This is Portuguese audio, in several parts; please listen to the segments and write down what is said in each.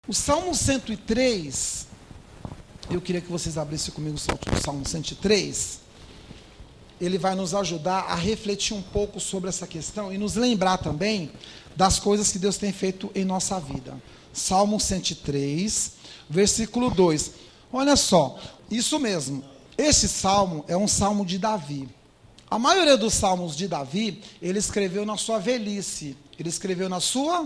O Salmo 103, eu queria que vocês abrissem comigo o Salmo 103. Ele vai nos ajudar a refletir um pouco sobre essa questão e nos lembrar também das coisas que Deus tem feito em nossa vida. Salmo 103, versículo 2. Olha só, isso mesmo. Esse salmo é um salmo de Davi. A maioria dos salmos de Davi, ele escreveu na sua velhice. Ele escreveu na sua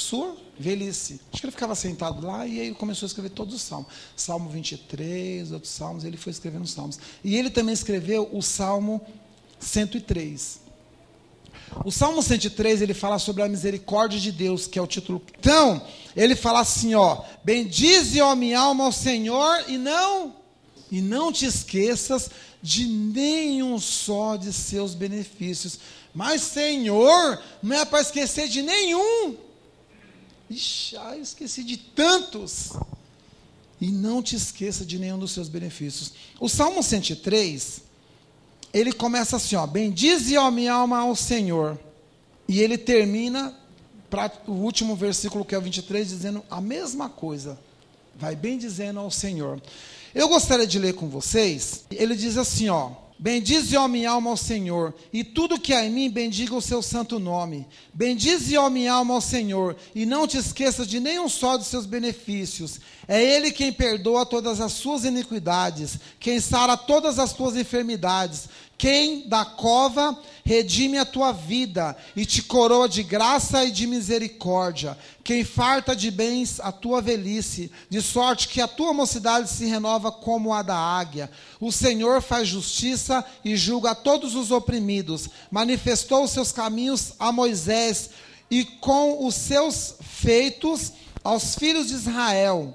velhice. Acho que ele ficava sentado lá e aí começou a escrever todos os salmos. Salmo 23, outros salmos, ele foi escrevendo os salmos. E ele também escreveu o Salmo 103. O Salmo 103, ele fala sobre a misericórdia de Deus, que é o título. Então, ele fala assim, ó: bendize, ó minha alma, ao Senhor, e não te esqueças de nenhum só de seus benefícios. Mas, Senhor, não é para esquecer de nenhum. Ixi, eu esqueci de tantos. E não te esqueça de nenhum dos seus benefícios. O Salmo 103, ele começa assim, ó: bendize, ó minha alma, ao Senhor. E ele termina, para o último versículo, que é o 23, dizendo a mesma coisa. Vai bendizendo ao Senhor. Eu gostaria de ler com vocês. Ele diz assim, ó: bendize, ó minha alma, ao Senhor, e tudo que há em mim bendiga o seu santo nome. Bendize, ó minha alma, ao Senhor, e não te esqueças de nenhum só dos seus benefícios. É Ele quem perdoa todas as suas iniquidades, quem sara todas as tuas enfermidades, quem da cova redime a tua vida e te coroa de graça e de misericórdia, quem farta de bens a tua velhice, de sorte que a tua mocidade se renova como a da águia. O Senhor faz justiça e julga a todos os oprimidos, manifestou os seus caminhos a Moisés e com os seus feitos aos filhos de Israel.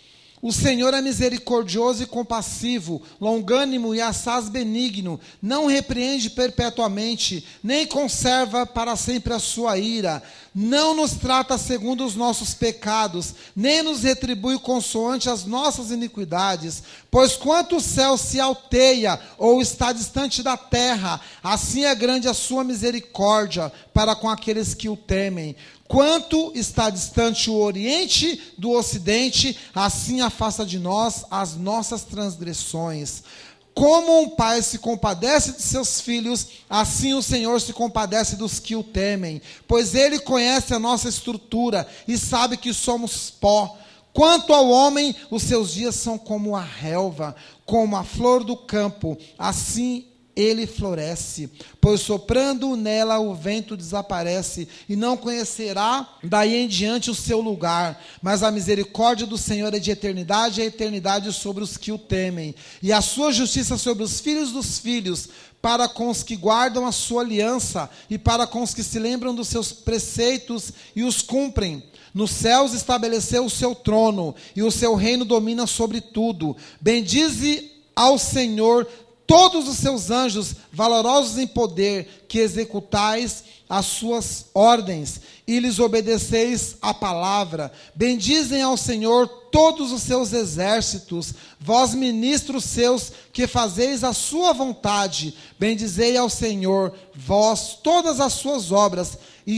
O Senhor é misericordioso e compassivo, longânimo e assaz benigno, não repreende perpetuamente, nem conserva para sempre a sua ira, não nos trata segundo os nossos pecados, nem nos retribui consoante as nossas iniquidades. Pois quanto o céu se alteia ou está distante da terra, assim é grande a sua misericórdia para com aqueles que o temem. Quanto está distante o Oriente do Ocidente, assim afasta de nós as nossas transgressões. Como um pai se compadece de seus filhos, assim o Senhor se compadece dos que o temem. Pois Ele conhece a nossa estrutura e sabe que somos pó. Quanto ao homem, os seus dias são como a relva, como a flor do campo, assim ele floresce, pois soprando nela o vento desaparece, e não conhecerá daí em diante o seu lugar. Mas a misericórdia do Senhor é de eternidade a eternidade sobre os que o temem, e a sua justiça sobre os filhos dos filhos, para com os que guardam a sua aliança, e para com os que se lembram dos seus preceitos e os cumprem. Nos céus estabeleceu o seu trono, e o seu reino domina sobre tudo. Bendize ao Senhor todos os seus anjos, valorosos em poder, que executais as suas ordens, e lhes obedeceis a palavra. Bendizem ao Senhor todos os seus exércitos, vós ministros seus, que fazeis a sua vontade. Bendizei ao Senhor, vós todas as suas obras, e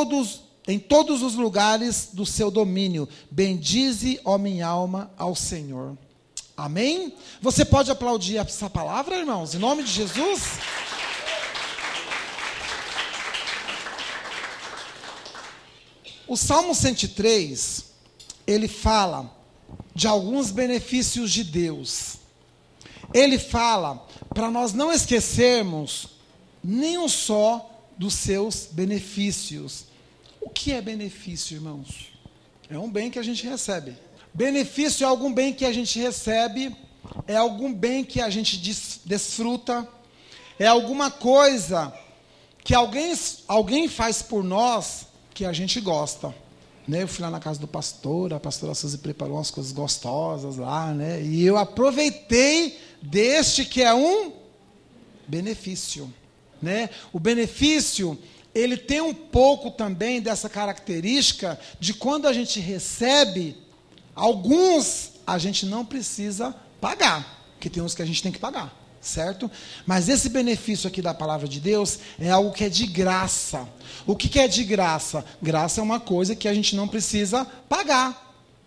em todos os lugares do seu domínio. Bendize, ó minha alma, ao Senhor. Amém? Você pode aplaudir essa palavra, irmãos, em nome de Jesus? O Salmo 103, ele fala de alguns benefícios de Deus. Ele fala para nós não esquecermos nenhum só dos seus benefícios. O que é benefício, irmãos? É um bem que a gente recebe. Benefício é algum bem que a gente recebe, é algum bem que a gente desfruta, é alguma coisa que alguém faz por nós que a gente gosta. Né? Eu fui lá na casa do pastor, a pastora Suzy preparou umas coisas gostosas lá, né? E eu aproveitei deste que é um benefício. Né? O benefício, ele tem um pouco também dessa característica de quando a gente recebe. Alguns a gente não precisa pagar, porque tem uns que a gente tem que pagar, certo? Mas esse benefício aqui da palavra de Deus é algo que é de graça. O que é de graça? Graça é uma coisa que a gente não precisa pagar.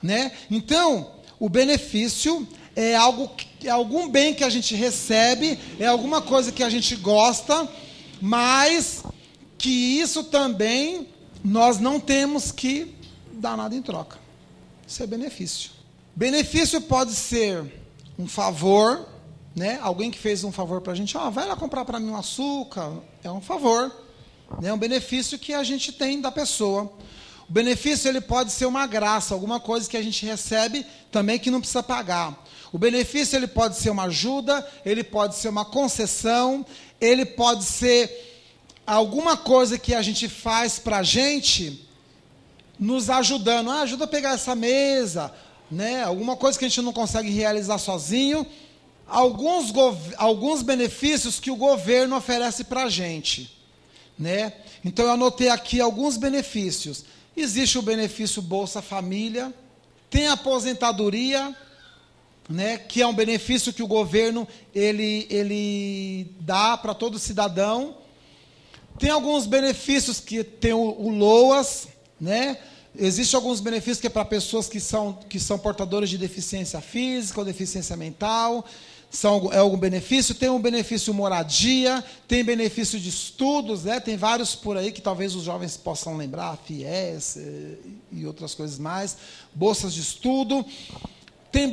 né? Então, o benefício é algum bem que a gente recebe, é alguma coisa que a gente gosta, mas que isso também nós não temos que dar nada em troca. Isso é benefício. Benefício pode ser um favor, né? Alguém que fez um favor para a gente, vai lá comprar para mim um açúcar, é um favor, né? Um benefício que a gente tem da pessoa. O benefício ele pode ser uma graça, alguma coisa que a gente recebe também que não precisa pagar. O benefício ele pode ser uma ajuda, ele pode ser uma concessão, ele pode ser alguma coisa que a gente faz para a gente, nos ajudando. Ajuda a pegar essa mesa, né? Alguma coisa que a gente não consegue realizar sozinho. Alguns benefícios que o governo oferece para a gente, né? Então eu anotei aqui alguns benefícios. Existe o benefício Bolsa Família, tem a aposentadoria, né, que é um benefício que o governo ele dá para todo cidadão. Tem alguns benefícios que tem o LOAS, né? Existem alguns benefícios que é para pessoas que são portadoras de deficiência física ou deficiência mental. É algum benefício. Tem um benefício moradia, tem benefício de estudos, né? Tem vários por aí que talvez os jovens possam lembrar, FIES e outras coisas mais. Bolsas de estudo. Tem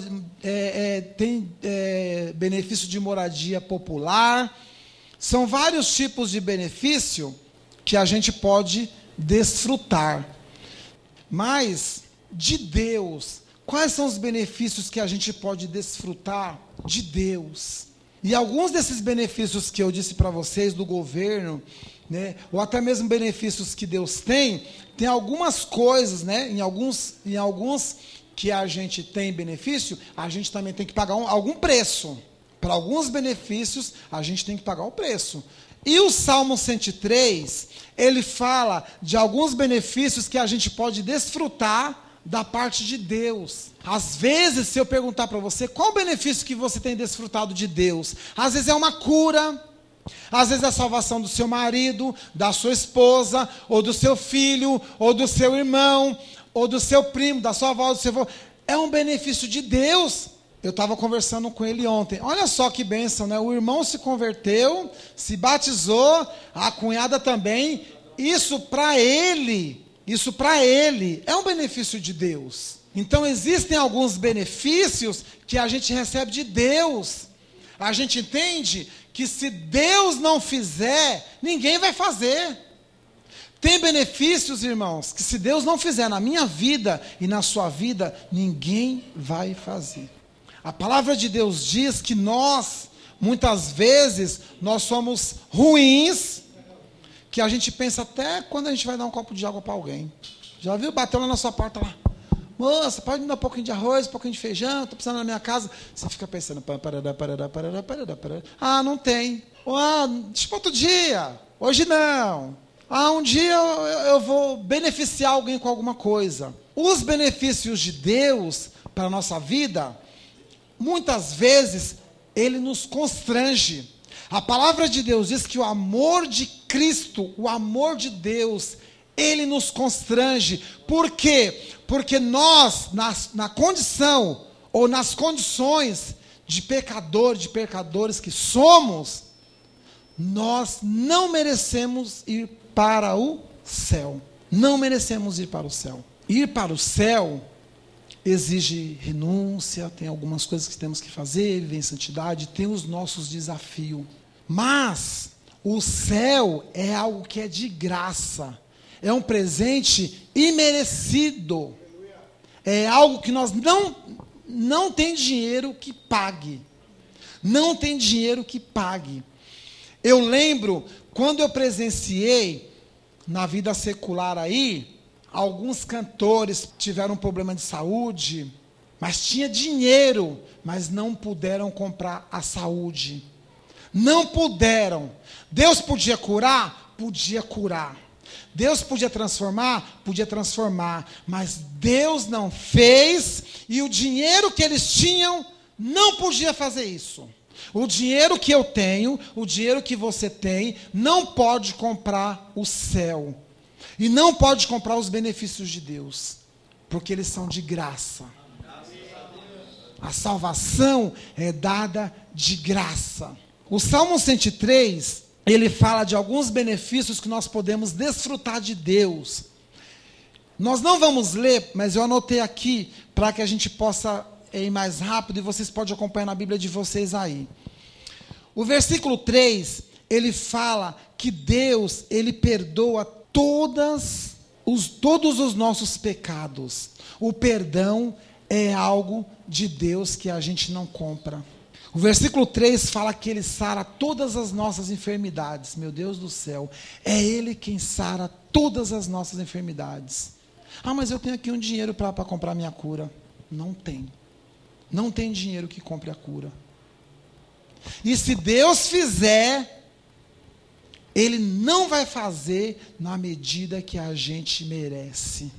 benefício de moradia popular. São vários tipos de benefício que a gente pode desfrutar. Mas, de Deus, quais são os benefícios que a gente pode desfrutar de Deus? E alguns desses benefícios que eu disse para vocês, do governo, né, ou até mesmo benefícios que Deus tem algumas coisas, né, em alguns que a gente tem benefício, a gente também tem que pagar algum preço. Para alguns benefícios, a gente tem que pagar o preço. E o Salmo 103, ele fala de alguns benefícios que a gente pode desfrutar da parte de Deus. Às vezes, se eu perguntar para você, qual o benefício que você tem desfrutado de Deus? Às vezes é uma cura, às vezes é a salvação do seu marido, da sua esposa, ou do seu filho, ou do seu irmão, ou do seu primo, da sua avó, do seu avô. É um benefício de Deus. Eu estava conversando com ele ontem. Olha só que bênção, né? O irmão se converteu, se batizou, a cunhada também. Isso para ele é um benefício de Deus. Então existem alguns benefícios que a gente recebe de Deus. A gente entende que se Deus não fizer, ninguém vai fazer. Tem benefícios, irmãos, que se Deus não fizer na minha vida e na sua vida, ninguém vai fazer. A palavra de Deus diz que muitas vezes, nós somos ruins, que a gente pensa até quando a gente vai dar um copo de água para alguém. Já viu? Bateu lá na sua porta lá. Moça, pode me dar um pouquinho de arroz, um pouquinho de feijão, estou precisando na minha casa. Você fica pensando, não tem. Deixa para outro dia. Hoje não. Um dia eu vou beneficiar alguém com alguma coisa. Os benefícios de Deus para a nossa vida, muitas vezes, ele nos constrange. A palavra de Deus diz que o amor de Cristo, o amor de Deus, ele nos constrange. Por quê? Porque nós, na condição, ou nas condições de pecadores que somos, nós não merecemos ir para o céu. Não merecemos ir para o céu. Ir para o céu exige renúncia, tem algumas coisas que temos que fazer, viver em santidade, tem os nossos desafios. Mas o céu é algo que é de graça, é um presente imerecido, é algo que nós não tem dinheiro que pague. Não tem dinheiro que pague. Eu lembro, quando eu presenciei na vida secular aí, alguns cantores tiveram um problema de saúde, mas tinha dinheiro, mas não puderam comprar a saúde. Não puderam. Deus podia curar? Podia curar. Deus podia transformar? Podia transformar. Mas Deus não fez, e o dinheiro que eles tinham não podia fazer isso. O dinheiro que eu tenho, o dinheiro que você tem, não pode comprar o céu. E não pode comprar os benefícios de Deus. porque eles são de graça. A salvação é dada de graça. O Salmo 103, ele fala de alguns benefícios que nós podemos desfrutar de Deus. Nós não vamos ler, mas eu anotei aqui para que a gente possa ir mais rápido e vocês podem acompanhar na Bíblia de vocês aí. O versículo 3, ele fala que Deus, ele perdoa todos os nossos pecados. O perdão é algo de Deus que a gente não compra. O versículo 3 fala que ele sara todas as nossas enfermidades. Meu Deus do céu, é ele quem sara todas as nossas enfermidades. Ah, mas eu tenho aqui um dinheiro para comprar minha cura. Não tem. Não tem dinheiro que compre a cura. E se Deus fizer, Ele não vai fazer na medida que a gente merece.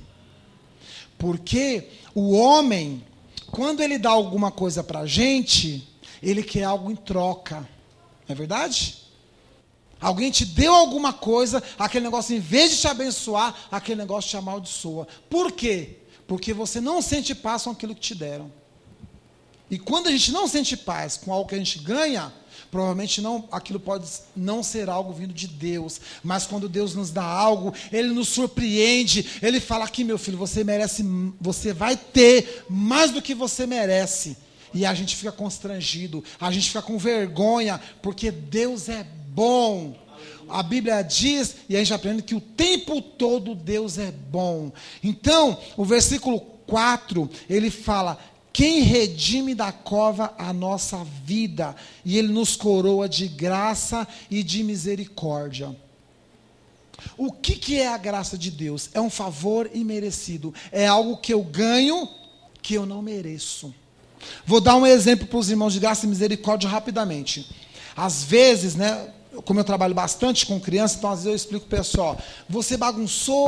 Porque o homem, quando ele dá alguma coisa para a gente, ele quer algo em troca. Não é verdade? Alguém te deu alguma coisa, aquele negócio, em vez de te abençoar, aquele negócio te amaldiçoa. Por quê? Porque você não sente paz com aquilo que te deram. E quando a gente não sente paz com algo que a gente ganha, provavelmente não, aquilo pode não ser algo vindo de Deus. Mas quando Deus nos dá algo, Ele nos surpreende. Ele fala aqui, meu filho, você merece, você vai ter mais do que você merece. E a gente fica constrangido, a gente fica com vergonha, porque Deus é bom. A Bíblia diz, e a gente aprende que o tempo todo Deus é bom. Então, o versículo 4, ele fala: quem redime da cova a nossa vida, e Ele nos coroa de graça e de misericórdia. O que é a graça de Deus? É um favor imerecido. É algo que eu ganho, que eu não mereço. Vou dar um exemplo para os irmãos de graça e misericórdia rapidamente. Às vezes, como eu trabalho bastante com criança, então às vezes eu explico para o pessoal: você bagunçou,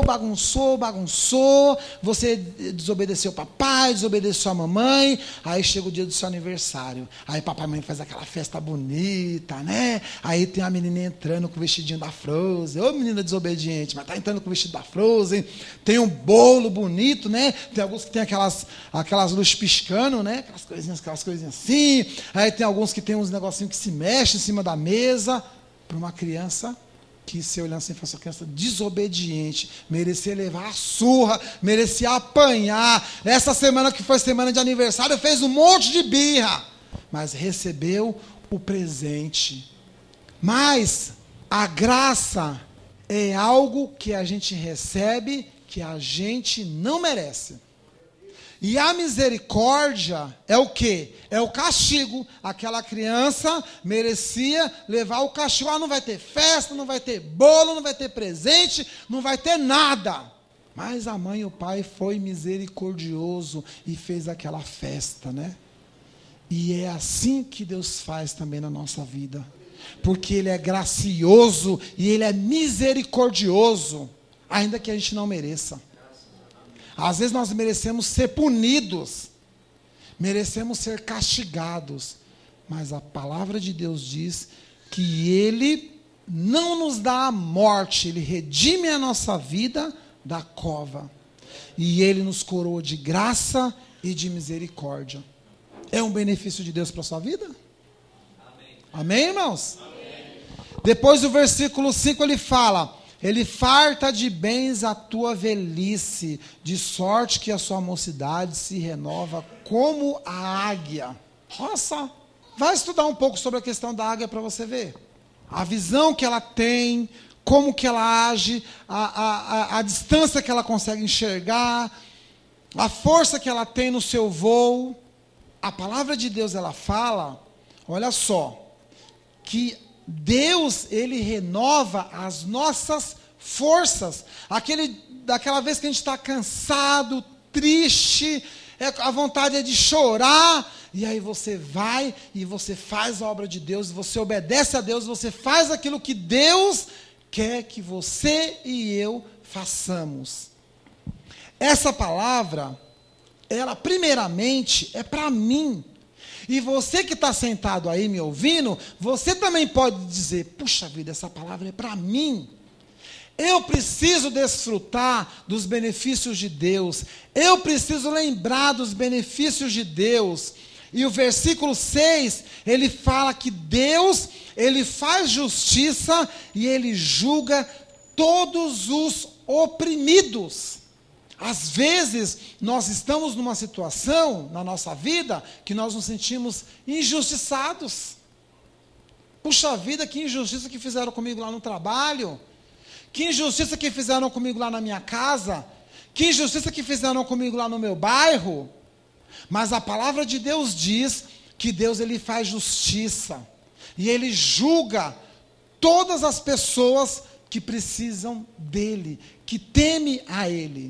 você desobedeceu o papai, desobedeceu a mamãe, aí chega o dia do seu aniversário, aí papai e mamãe faz aquela festa bonita, né? Aí tem a menininha entrando com o vestidinho da Frozen, ô menina desobediente, mas tá entrando com o vestido da Frozen, tem um bolo bonito, né? Tem alguns que tem aquelas luzes piscando, né? Aquelas coisinhas assim, aí tem alguns que tem uns negocinhos que se mexem em cima da mesa. Para uma criança que, se olhando assim, fosse uma criança desobediente, merecia levar a surra, merecia apanhar. Essa semana que foi semana de aniversário, fez um monte de birra, mas recebeu o presente. Mas a graça é algo que a gente recebe, que a gente não merece. E a misericórdia é o quê? É o castigo. Aquela criança merecia levar o castigo. Ah, não vai ter festa, não vai ter bolo, não vai ter presente, não vai ter nada. Mas a mãe e o pai foi misericordioso e fez aquela festa, né? E é assim que Deus faz também na nossa vida. Porque Ele é gracioso e Ele é misericordioso, ainda que a gente não mereça. Às vezes nós merecemos ser punidos, merecemos ser castigados, mas a palavra de Deus diz que Ele não nos dá a morte, Ele redime a nossa vida da cova, e Ele nos coroa de graça e de misericórdia. É um benefício de Deus para a sua vida? Amém, amém, irmãos? Amém. Depois do versículo 5 ele fala: Ele farta de bens a tua velhice, de sorte que a sua mocidade se renova como a águia. Olha só, vai estudar um pouco sobre a questão da águia para você ver. A visão que ela tem, como que ela age, a distância que ela consegue enxergar, a força que ela tem no seu voo. A palavra de Deus, ela fala, olha só, que Deus, Ele renova as nossas forças. Daquela vez que a gente está cansado, triste, a vontade é de chorar, e aí você vai e você faz a obra de Deus, você obedece a Deus, você faz aquilo que Deus quer que você e eu façamos. Essa palavra, ela primeiramente é para mim. E você que está sentado aí me ouvindo, você também pode dizer: puxa vida, essa palavra é para mim. Eu preciso desfrutar dos benefícios de Deus. Eu preciso lembrar dos benefícios de Deus. E o versículo 6, ele fala que Deus, ele faz justiça e ele julga todos os oprimidos. Às vezes, nós estamos numa situação na nossa vida que nós nos sentimos injustiçados. Puxa vida, que injustiça que fizeram comigo lá no trabalho. Que injustiça que fizeram comigo lá na minha casa. Que injustiça que fizeram comigo lá no meu bairro. Mas a palavra de Deus diz que Deus, ele faz justiça. E ele julga todas as pessoas que precisam dele, que temem a ele.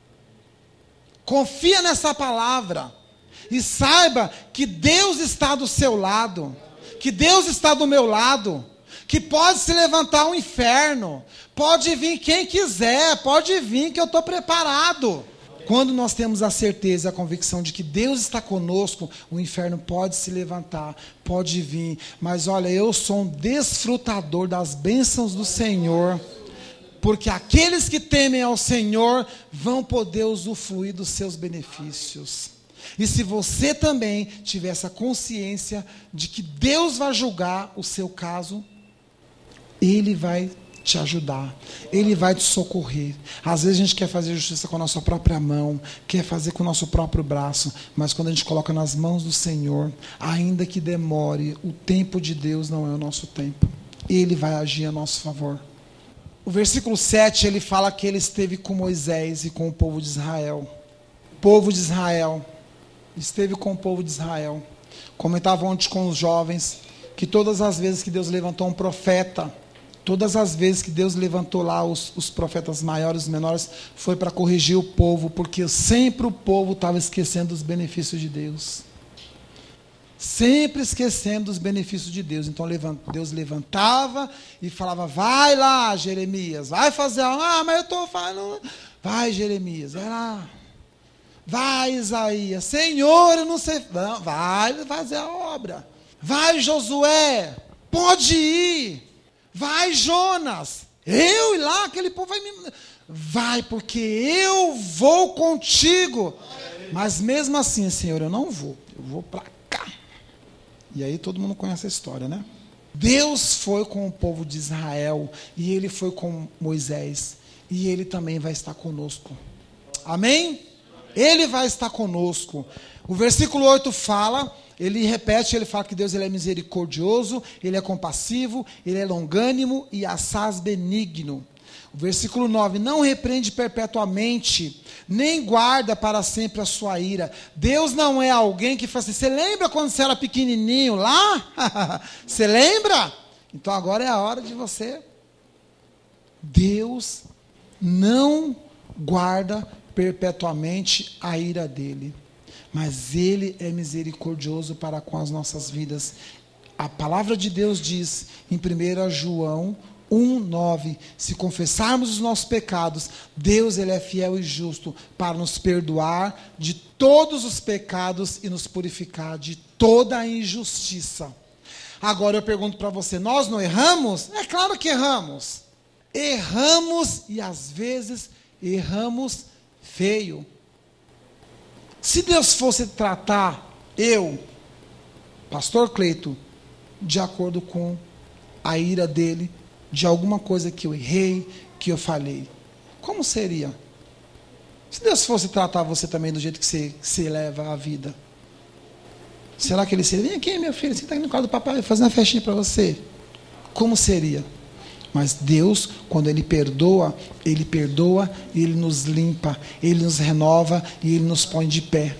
Confia nessa palavra. E saiba que Deus está do seu lado. Que Deus está do meu lado. Que pode se levantar um inferno. Pode vir quem quiser. Pode vir que eu estou preparado. Quando nós temos a certeza e a convicção de que Deus está conosco, o inferno pode se levantar, pode vir. Mas olha, eu sou um desfrutador das bênçãos do Senhor. Porque aqueles que temem ao Senhor vão poder usufruir dos seus benefícios. E se você também tiver essa consciência de que Deus vai julgar o seu caso, Ele vai te ajudar, Ele vai te socorrer. Às vezes a gente quer fazer justiça com a nossa própria mão, quer fazer com o nosso próprio braço, mas quando a gente coloca nas mãos do Senhor, ainda que demore, o tempo de Deus não é o nosso tempo. Ele vai agir a nosso favor. O versículo 7, ele fala que ele esteve com Moisés e com o povo de Israel. O povo de Israel esteve com o povo de Israel. Comentava ontem com os jovens que todas as vezes que Deus levantou um profeta, todas as vezes que Deus levantou lá os profetas maiores e menores, foi para corrigir o povo, porque sempre o povo estava esquecendo os benefícios de Deus. Sempre esquecendo os benefícios de Deus. Então Deus levantava e falava: vai lá, Jeremias, vai fazer algo. Ah, mas eu estou falando. Vai, Jeremias, vai lá. Vai, Isaías. Senhor, eu não sei. Não, vai fazer a obra. Vai, Josué, pode ir. Vai, Jonas, eu ir lá, aquele povo vai me... Vai, porque eu vou contigo. Mas mesmo assim, Senhor, eu não vou. Eu vou para cá. E aí todo mundo conhece a história, né? Deus foi com o povo de Israel. E Ele foi com Moisés. E Ele também vai estar conosco. Amém? Ele vai estar conosco. O versículo 8 fala... Ele repete, ele fala que Deus, ele é misericordioso, ele é compassivo, ele é longânimo e assaz benigno. O versículo 9, não repreende perpetuamente, nem guarda para sempre a sua ira. Deus não é alguém que fala assim: você lembra quando você era pequenininho lá? Você lembra? Então agora é a hora de você. Deus não guarda perpetuamente a ira dele. Mas Ele é misericordioso para com as nossas vidas. A palavra de Deus diz em 1 João 1:9, se confessarmos os nossos pecados, Deus, Ele é fiel e justo para nos perdoar de todos os pecados e nos purificar de toda a injustiça. Agora eu pergunto para você, nós não erramos? É claro que erramos. Erramos e às vezes erramos feio. Se Deus fosse tratar eu, pastor Cleito, de acordo com a ira dele, de alguma coisa que eu errei, que eu falei, como seria? Se Deus fosse tratar você também do jeito que você leva a vida, será que ele seria: vem aqui, meu filho, senta aqui no colo do papai, vou fazer uma festinha para você? Como seria? Mas Deus, quando Ele perdoa e Ele nos limpa, Ele nos renova e Ele nos põe de pé.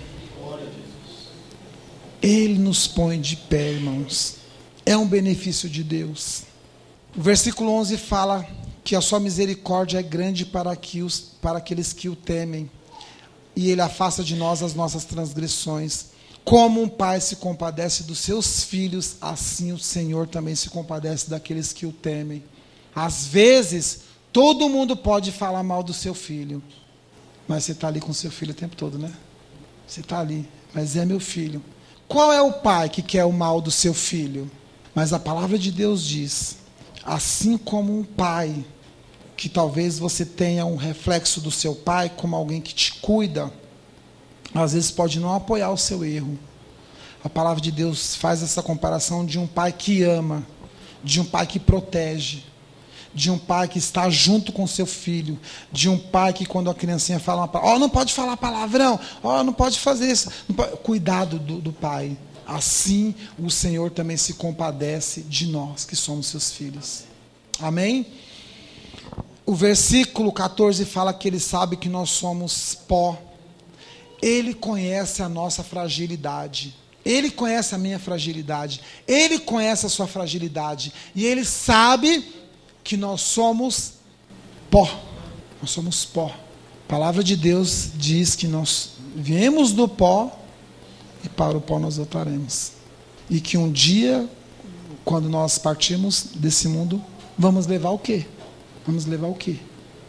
Ele nos põe de pé, irmãos. É um benefício de Deus. O versículo 11 fala que a sua misericórdia é grande para aqueles que o temem, e Ele afasta de nós as nossas transgressões. Como um pai se compadece dos seus filhos, assim o Senhor também se compadece daqueles que o temem. Às vezes, todo mundo pode falar mal do seu filho, mas você está ali com o seu filho o tempo todo, né? Você está ali, mas é meu filho. Qual é o pai que quer o mal do seu filho? Mas a palavra de Deus diz: assim como um pai que talvez você tenha um reflexo do seu pai como alguém que te cuida, às vezes pode não apoiar o seu erro. A palavra de Deus faz essa comparação de um pai que ama, de um pai que protege, de um pai que está junto com seu filho, de um pai que quando a criancinha fala uma palavra, não pode falar palavrão, não pode fazer isso, cuidado do pai. Assim o Senhor também se compadece de nós que somos seus filhos. Amém? O versículo 14 fala que ele sabe que nós somos pó. Ele conhece a nossa fragilidade. Ele conhece a minha fragilidade. Ele conhece a sua fragilidade. E ele sabe que nós somos pó. Nós somos pó. A palavra de Deus diz que nós viemos do pó e para o pó nós voltaremos. E que um dia, quando nós partirmos desse mundo, vamos levar o quê? Vamos levar o quê?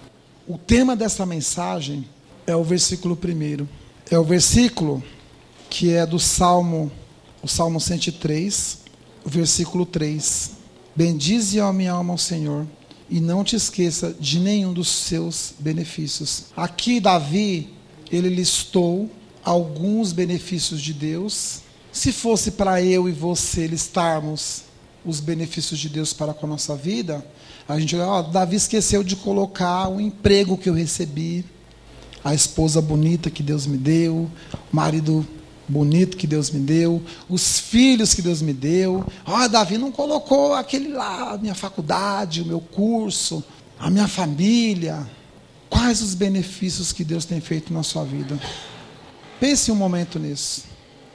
O tema dessa mensagem é o versículo 1. É o versículo que é do Salmo, o Salmo 103, o versículo 3. Bendize, ó minha alma, ao Senhor, e não te esqueça de nenhum dos seus benefícios. Aqui Davi, ele listou alguns benefícios de Deus. Se fosse para eu e você listarmos os benefícios de Deus para com a nossa vida, a gente olha, Davi esqueceu de colocar o emprego que eu recebi, a esposa bonita que Deus me deu, o marido bonito que Deus me deu, os filhos que Deus me deu. Davi não colocou aquele lá, a minha faculdade, o meu curso, a minha família. Quais os benefícios que Deus tem feito na sua vida? Pense um momento nisso.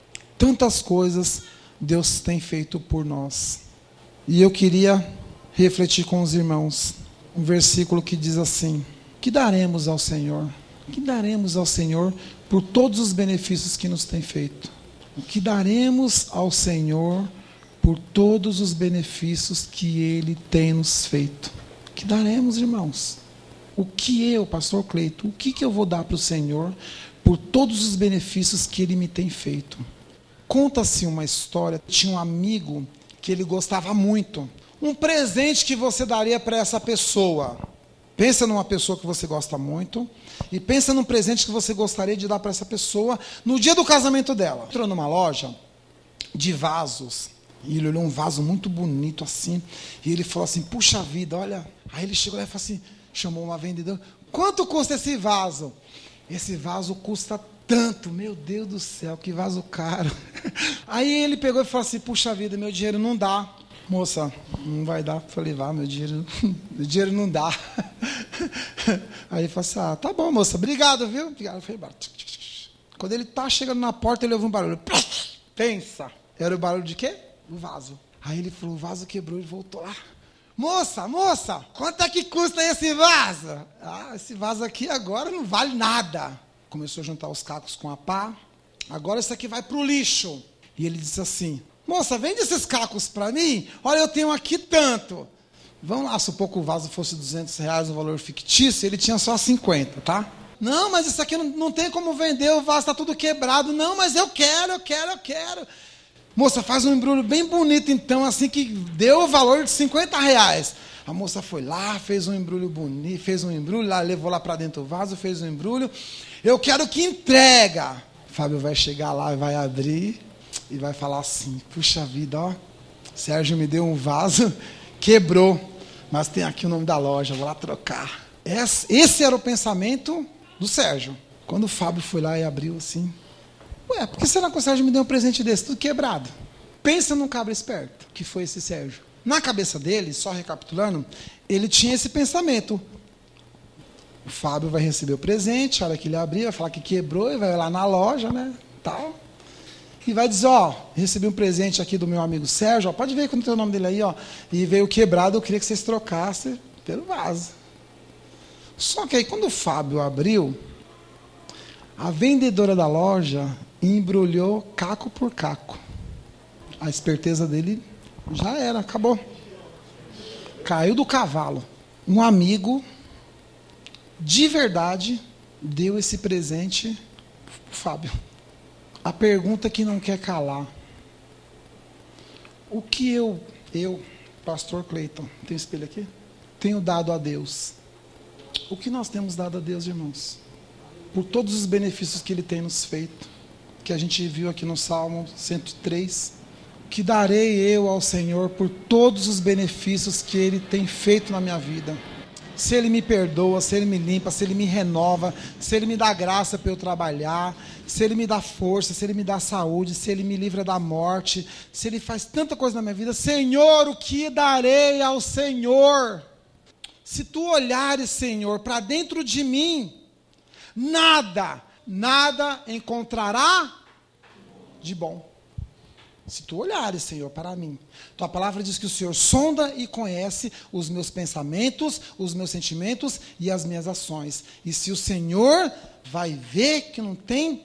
Tantas coisas Deus tem feito por nós. E eu queria refletir com os irmãos um versículo que diz assim: que daremos ao Senhor? Que daremos ao Senhor por todos os benefícios que nos tem feito? O que daremos ao Senhor por todos os benefícios que Ele tem nos feito? O que daremos, irmãos? O que eu, pastor Cleito, o que eu vou dar para o Senhor por todos os benefícios que Ele me tem feito? Conta-se uma história, tinha um amigo que ele gostava muito. Um presente que você daria para essa pessoa. Pensa numa pessoa que você gosta muito e pensa num presente que você gostaria de dar para essa pessoa no dia do casamento dela. Entrou numa loja de vasos e ele olhou um vaso muito bonito assim e ele falou assim: puxa vida, olha. Aí ele chegou lá e falou assim, chamou uma vendedora: quanto custa esse vaso? Esse vaso custa tanto. Meu Deus do céu, que vaso caro. Aí ele pegou e falou assim: puxa vida, meu dinheiro não dá. Moça, não vai dar. Falei, meu dinheiro não dá. Aí ele falou assim: tá bom, moça, obrigado, viu? Obrigado. Foi embora. Quando ele tá chegando na porta, ele ouviu um barulho. Pensa. Era o barulho de quê? O vaso. Aí ele falou, o vaso quebrou, ele voltou lá. Moça, quanto é que custa esse vaso? Esse vaso aqui agora não vale nada. Começou a juntar os cacos com a pá. Agora isso aqui vai para o lixo. E ele disse assim: moça, vende esses cacos para mim? Olha, eu tenho aqui tanto. Vamos lá, supor que o vaso fosse R$200, um valor fictício, ele tinha só 50, tá? Não, mas isso aqui não tem como vender, o vaso está tudo quebrado. Não, mas eu quero. Moça, faz um embrulho bem bonito então, assim que deu o valor de R$50. A moça foi lá, fez um embrulho bonito, lá, levou lá para dentro do vaso, fez um embrulho. Eu quero que entrega. Fábio vai chegar lá e vai abrir e vai falar assim: puxa vida, ó, Sérgio me deu um vaso, quebrou, mas tem aqui o nome da loja, vou lá trocar. Esse era o pensamento do Sérgio. Quando o Fábio foi lá e abriu assim: por que será que o Sérgio me deu um presente desse, tudo quebrado? Pensa num cabra esperto, que foi esse Sérgio. Na cabeça dele, só recapitulando, ele tinha esse pensamento: o Fábio vai receber o presente, a hora que ele abrir, vai falar que quebrou, e vai lá na loja, né, tal, e vai dizer: recebi um presente aqui do meu amigo Sérgio, pode ver quando tem o nome dele aí, e veio quebrado, eu queria que vocês trocassem pelo vaso. Só que aí, quando o Fábio abriu, a vendedora da loja embrulhou caco por caco. A esperteza dele já era, acabou. Caiu do cavalo. Um amigo, de verdade, deu esse presente para o Fábio. A pergunta que não quer calar: o que eu, pastor Cleiton, tem espelho aqui? Tenho dado a Deus O que nós temos dado a Deus, irmãos? Por todos os benefícios que Ele tem nos feito, que a gente viu aqui no Salmo 103. O que darei eu ao Senhor por todos os benefícios que Ele tem feito na minha vida? Se Ele me perdoa, se Ele me limpa, se Ele me renova, se Ele me dá graça para eu trabalhar, se Ele me dá força, se Ele me dá saúde, se Ele me livra da morte, se Ele faz tanta coisa na minha vida. Senhor, o que darei ao Senhor? Se tu olhares, Senhor, para dentro de mim, nada encontrará de bom. Se tu olhares, Senhor, para mim. Tua palavra diz que o Senhor sonda e conhece os meus pensamentos, os meus sentimentos e as minhas ações. E se o Senhor vai ver que não tem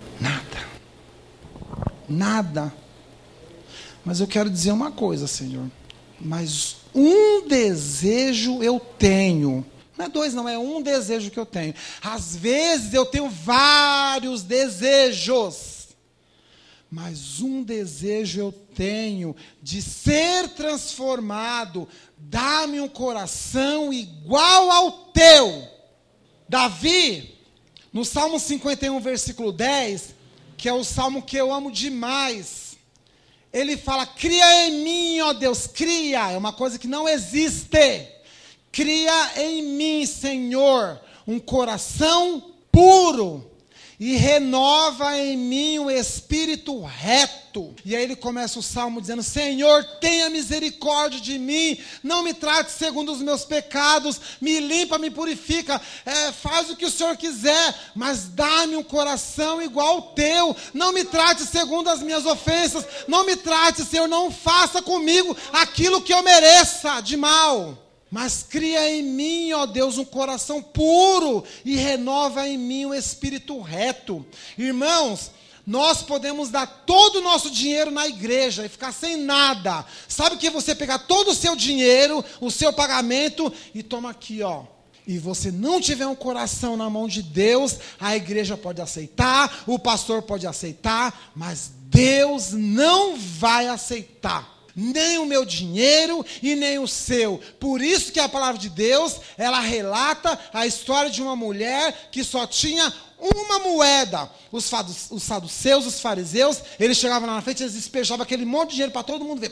nada. Mas eu quero dizer uma coisa, Senhor. Mas um desejo eu tenho. Não é dois, não, é um desejo que eu tenho. Às vezes eu tenho vários desejos. Mas um desejo eu tenho, de ser transformado. Dá-me um coração igual ao teu. Davi, no Salmo 51, versículo 10, que é o salmo que eu amo demais, ele fala: cria em mim, ó Deus, cria, é uma coisa que não existe. Cria em mim, Senhor, um coração puro. E renova em mim o espírito reto. E aí ele começa o salmo dizendo: Senhor, tenha misericórdia de mim, não me trate segundo os meus pecados, me limpa, me purifica, faz o que o Senhor quiser, mas dá-me um coração igual ao teu, não me trate segundo as minhas ofensas, não me trate, Senhor, não faça comigo aquilo que eu mereça de mal. Mas cria em mim, ó Deus, um coração puro e renova em mim um espírito reto. Irmãos, nós podemos dar todo o nosso dinheiro na igreja e ficar sem nada. Sabe que você pegar todo o seu dinheiro, o seu pagamento e toma aqui, ó. E você não tiver um coração na mão de Deus, a igreja pode aceitar, o pastor pode aceitar, mas Deus não vai aceitar. Nem o meu dinheiro e nem o seu. Por isso que a palavra de Deus, ela relata a história de uma mulher que só tinha uma moeda. Os saduceus, os fariseus, eles chegavam lá na frente e eles despejavam aquele monte de dinheiro para todo mundo ver.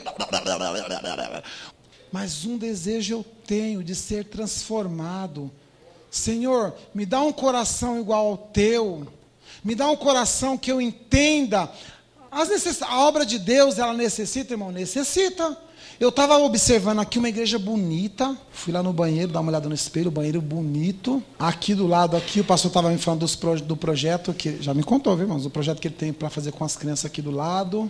Mas um desejo eu tenho de ser transformado. Senhor, me dá um coração igual ao teu. Me dá um coração que eu entenda. A obra de Deus, ela necessita, irmão? Necessita. Eu estava observando aqui uma igreja bonita. Fui lá no banheiro, dar uma olhada no espelho, banheiro bonito. Aqui do lado, aqui, o pastor estava me falando do projeto, que já me contou, viu, irmãos? O projeto que ele tem para fazer com as crianças aqui do lado.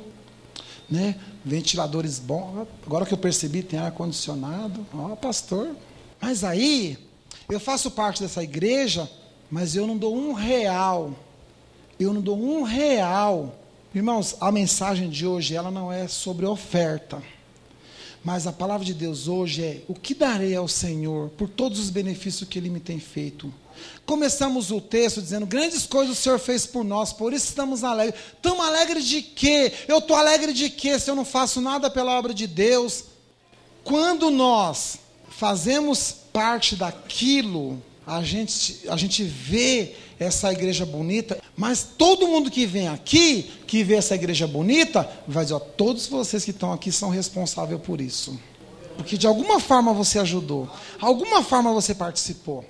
Né? Ventiladores bons. Agora que eu percebi, tem ar-condicionado. Ó, pastor. Mas aí, eu faço parte dessa igreja, mas eu não dou R$1. Eu não dou R$1. Irmãos, a mensagem de hoje, ela não é sobre oferta. Mas a palavra de Deus hoje é: o que darei ao Senhor por todos os benefícios que Ele me tem feito? Começamos o texto dizendo: grandes coisas o Senhor fez por nós, por isso estamos alegres. Estamos alegres de quê? Eu estou alegre de quê se eu não faço nada pela obra de Deus? Quando nós fazemos parte daquilo, a gente vê essa igreja bonita, mas todo mundo que vem aqui, que vê essa igreja bonita, vai dizer: ó, todos vocês que estão aqui são responsáveis por isso. Porque de alguma forma você ajudou, alguma forma você participou.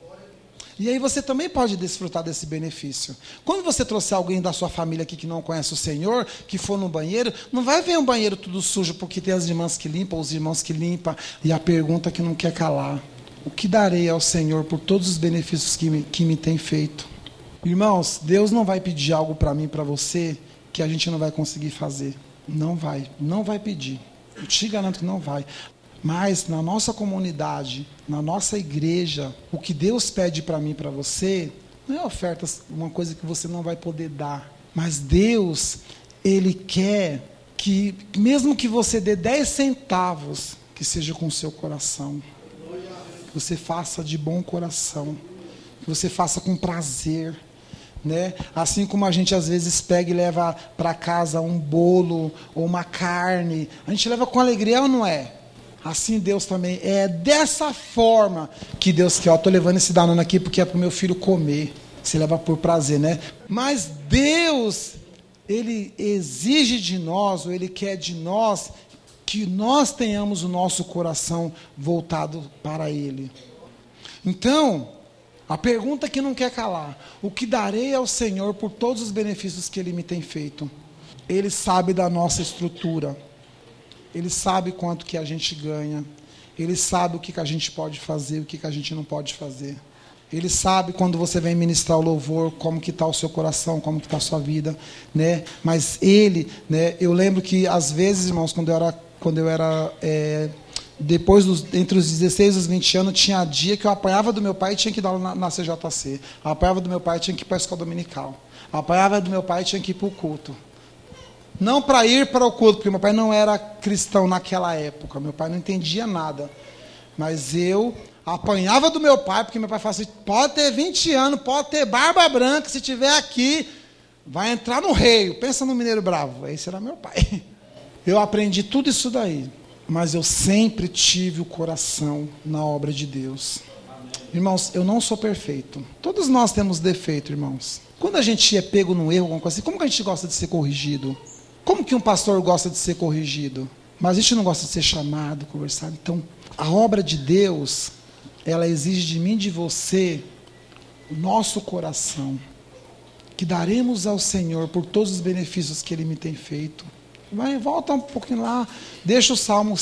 E aí você também pode desfrutar desse benefício. Quando você trouxer alguém da sua família aqui que não conhece o Senhor, que for no banheiro, não vai ver um banheiro tudo sujo, porque tem as irmãs que limpam, os irmãos que limpam, e a pergunta que não quer calar: o que darei ao Senhor por todos os benefícios que me tem feito? Irmãos, Deus não vai pedir algo para mim, para você, que a gente não vai conseguir fazer. Não vai pedir. Eu te garanto que não vai. Mas na nossa comunidade, na nossa igreja, o que Deus pede para mim e para você, não é oferta, uma coisa que você não vai poder dar. Mas Deus, Ele quer que, mesmo que você dê 10 centavos, que seja com o seu coração. Que você faça de bom coração. Que você faça com prazer. Né? Assim como a gente às vezes pega e leva para casa um bolo ou uma carne, a gente leva com alegria ou não é? Assim Deus também. É dessa forma que Deus quer. Estou levando esse Danone aqui porque é para o meu filho comer. Se leva por prazer, né? Mas Deus, Ele exige de nós, ou Ele quer de nós, que nós tenhamos o nosso coração voltado para Ele. Então, a pergunta que não quer calar: o que darei ao Senhor por todos os benefícios que Ele me tem feito? Ele sabe da nossa estrutura. Ele sabe quanto que a gente ganha. Ele sabe o que a gente pode fazer, o que a gente não pode fazer. Ele sabe quando você vem ministrar o louvor, como que está o seu coração, como que está a sua vida, né? Mas Ele, né? Eu lembro que às vezes, irmãos, quando eu era depois entre os 16 e os 20 anos, tinha dia que eu apanhava do meu pai e tinha que dar aula na CJC. Eu apanhava do meu pai e tinha que ir para a escola dominical. Eu apanhava do meu pai e tinha que ir para o culto. Não para ir para o culto, porque meu pai não era cristão naquela época. Meu pai não entendia nada. Mas eu apanhava do meu pai, porque meu pai falava assim: pode ter 20 anos, pode ter barba branca, se tiver aqui, vai entrar no reio. Pensa no mineiro bravo. Esse era meu pai. Eu aprendi tudo isso daí. Mas eu sempre tive o coração na obra de Deus. Irmãos, eu não sou perfeito. Todos nós temos defeito, irmãos. Quando a gente é pego num erro, alguma coisa assim, como que a gente gosta de ser corrigido? Como que um pastor gosta de ser corrigido? Mas a gente não gosta de ser chamado, conversado. Então, a obra de Deus, ela exige de mim e de você o nosso coração, que daremos ao Senhor por todos os benefícios que Ele me tem feito. Volta um pouquinho lá, deixa o Salmo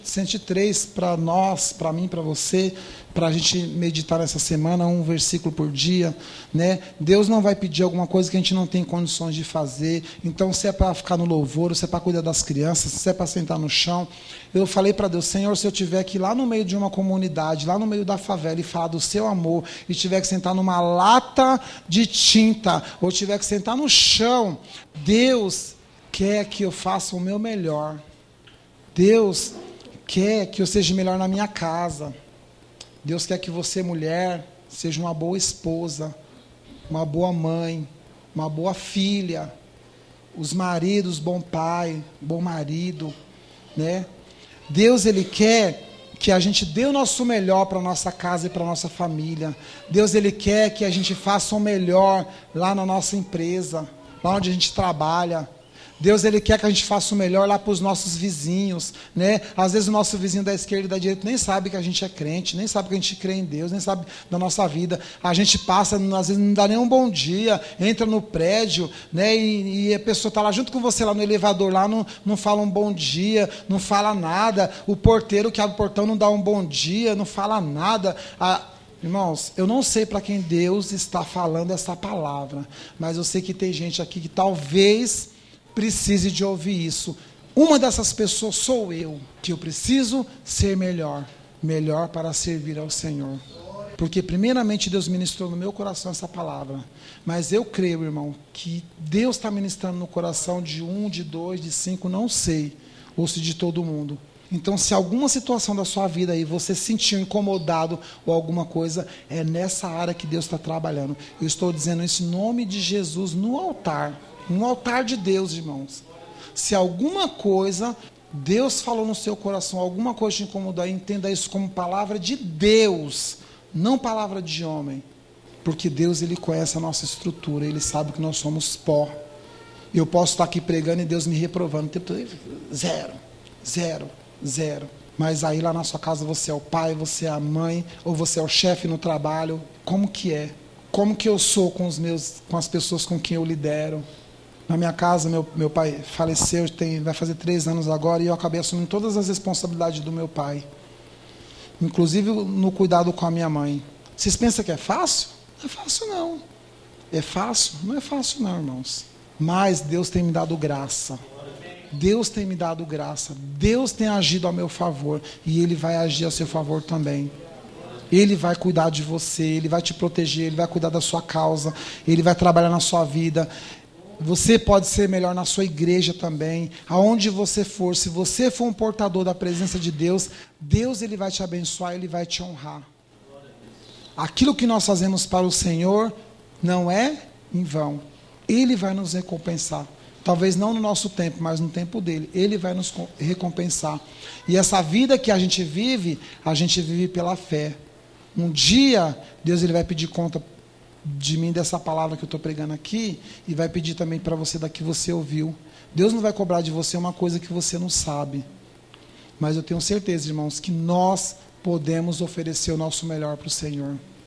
103 para nós, para mim, para você, para a gente meditar essa semana, um versículo por dia, né? Deus não vai pedir alguma coisa que a gente não tem condições de fazer. Então, se é para ficar no louvor, se é para cuidar das crianças, se é para sentar no chão, eu falei para Deus: Senhor, se eu tiver que ir lá no meio de uma comunidade, lá no meio da favela, e falar do seu amor, e tiver que sentar numa lata de tinta, ou tiver que sentar no chão, Deus quer que eu faça o meu melhor. Deus quer que eu seja melhor na minha casa. Deus quer que você, mulher, seja uma boa esposa, uma boa mãe, uma boa filha. Os maridos, bom pai, bom marido, né? Deus, Ele quer que a gente dê o nosso melhor para a nossa casa e para a nossa família. Deus, Ele quer que a gente faça o melhor lá na nossa empresa, lá onde a gente trabalha. Deus, Ele quer que a gente faça o melhor lá para os nossos vizinhos, né? Às vezes o nosso vizinho da esquerda e da direita nem sabe que a gente é crente, nem sabe que a gente crê em Deus, nem sabe da nossa vida. A gente passa, às vezes não dá nem um bom dia, entra no prédio, né? E a pessoa está lá junto com você, lá no elevador, lá não fala um bom dia, não fala nada. O porteiro que abre o portão não dá um bom dia, não fala nada. Irmãos, eu não sei para quem Deus está falando essa palavra, mas eu sei que tem gente aqui que talvez precise de ouvir isso. Uma dessas pessoas sou eu, que eu preciso ser melhor para servir ao Senhor. Porque primeiramente Deus ministrou no meu coração essa palavra. Mas eu creio, irmão, que Deus está ministrando no coração de 1, de 2, de 5, não sei, ou se de todo mundo. Então, se alguma situação da sua vida aí você se sentiu incomodado ou alguma coisa, é nessa área que Deus está trabalhando. Eu estou dizendo isso em nome de Jesus no altar. No altar de Deus, irmãos. Se alguma coisa Deus falou no seu coração, alguma coisa te incomodou, entenda isso como palavra de Deus, não palavra de homem. Porque Deus, Ele conhece a nossa estrutura, Ele sabe que nós somos pó. Eu posso estar aqui pregando e Deus me reprovando o tempo todo. Zero. Mas aí lá na sua casa você é o pai, você é a mãe, ou você é o chefe no trabalho. Como que é? Como que eu sou com as pessoas com quem eu lidero? Na minha casa, meu pai faleceu, vai fazer 3 anos agora, e eu acabei assumindo todas as responsabilidades do meu pai. Inclusive no cuidado com a minha mãe. Vocês pensam que é fácil? Não é fácil, não. É fácil? Não é fácil, não, irmãos. Mas Deus tem me dado graça. Deus tem me dado graça. Deus tem agido a meu favor. E Ele vai agir a seu favor também. Ele vai cuidar de você, Ele vai te proteger, Ele vai cuidar da sua causa, Ele vai trabalhar na sua vida. Você pode ser melhor na sua igreja também, aonde você for. Se você for um portador da presença de Deus, Deus, Ele vai te abençoar, Ele vai te honrar. Aquilo que nós fazemos para o Senhor não é em vão. Ele vai nos recompensar. Talvez não no nosso tempo, mas no tempo dele. Ele vai nos recompensar. E essa vida que a gente vive pela fé. Um dia, Deus ele vai pedir conta de mim dessa palavra que eu estou pregando aqui, e vai pedir também para você da que você ouviu. Deus não vai cobrar de você uma coisa que você não sabe. Mas eu tenho certeza, irmãos, que nós podemos oferecer o nosso melhor para o Senhor.